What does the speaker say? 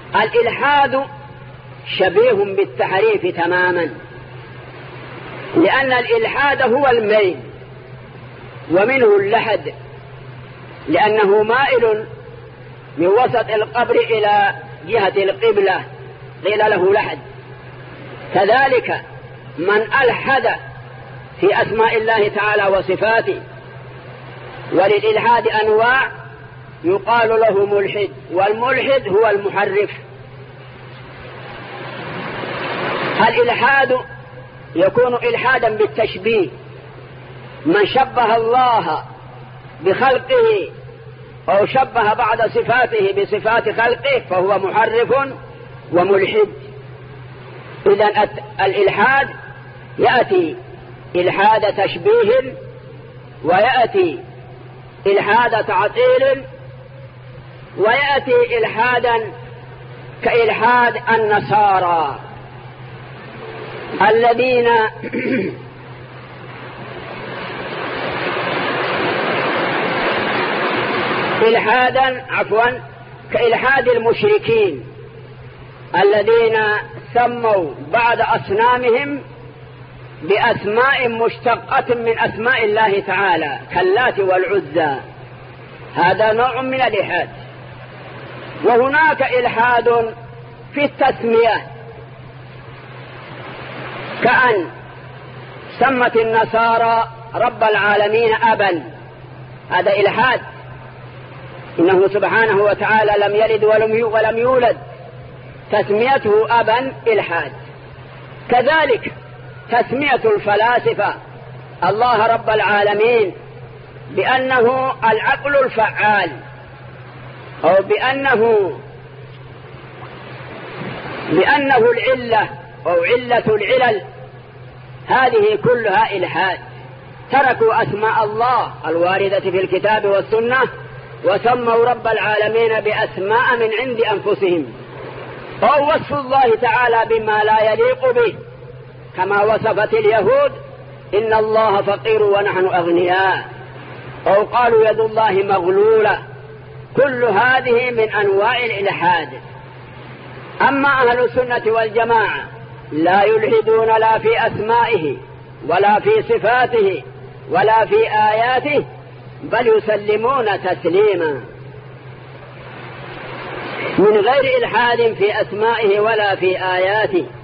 الإلحاد شبيه بالتحريف تماما، لأن الإلحاد هو الميل، ومنه اللحد، لأنه مائل من وسط القبر إلى جهة القبلة قيل له لحد. كذلك من ألحد في أسماء الله تعالى وصفاته، وللإلحاد أنواع، يقال له ملحد، والملحد هو المحرف. الإلحاد يكون إلحادا بالتشبيه، من شبه الله بخلقه أو شبه بعض صفاته بصفات خلقه فهو محرف وملحد. إذن الإلحاد يأتي إلحاد تشبيه، ويأتي إلحاد تعطيل، ويأتي إلحادا كإلحاد النصارى الذين كإلحاد المشركين الذين سموا بعض أصنامهم بأسماء مشتقة من أسماء الله تعالى كاللات والعزى، هذا نوع من الإلحاد. وهناك إلحاد في التسمية، كأن سمت النصارى رب العالمين أبا، هذا إلحاد، إنه سبحانه وتعالى لم يلد ولم يولد، تسميته أبا إلحاد. كذلك تسمية الفلاسفة الله رب العالمين بأنه العقل الفعال، أو بأنه العلة أو علة العلل، هذه كلها إلحاد. تركوا أسماء الله الواردة في الكتاب والسنة وسموا رب العالمين بأسماء من عند أنفسهم، أو وصف الله تعالى بما لا يليق به، كما وصفت اليهود إن الله فقير ونحن أغنياء، أو قالوا يد الله مغلولة. كل هذه من أنواع الإلحاد. أما أهل السنة والجماعة لا يلحدون لا في أسمائه ولا في صفاته ولا في آياته، بل يسلمون تسليما من غير إلحاد في أسمائه ولا في آياته.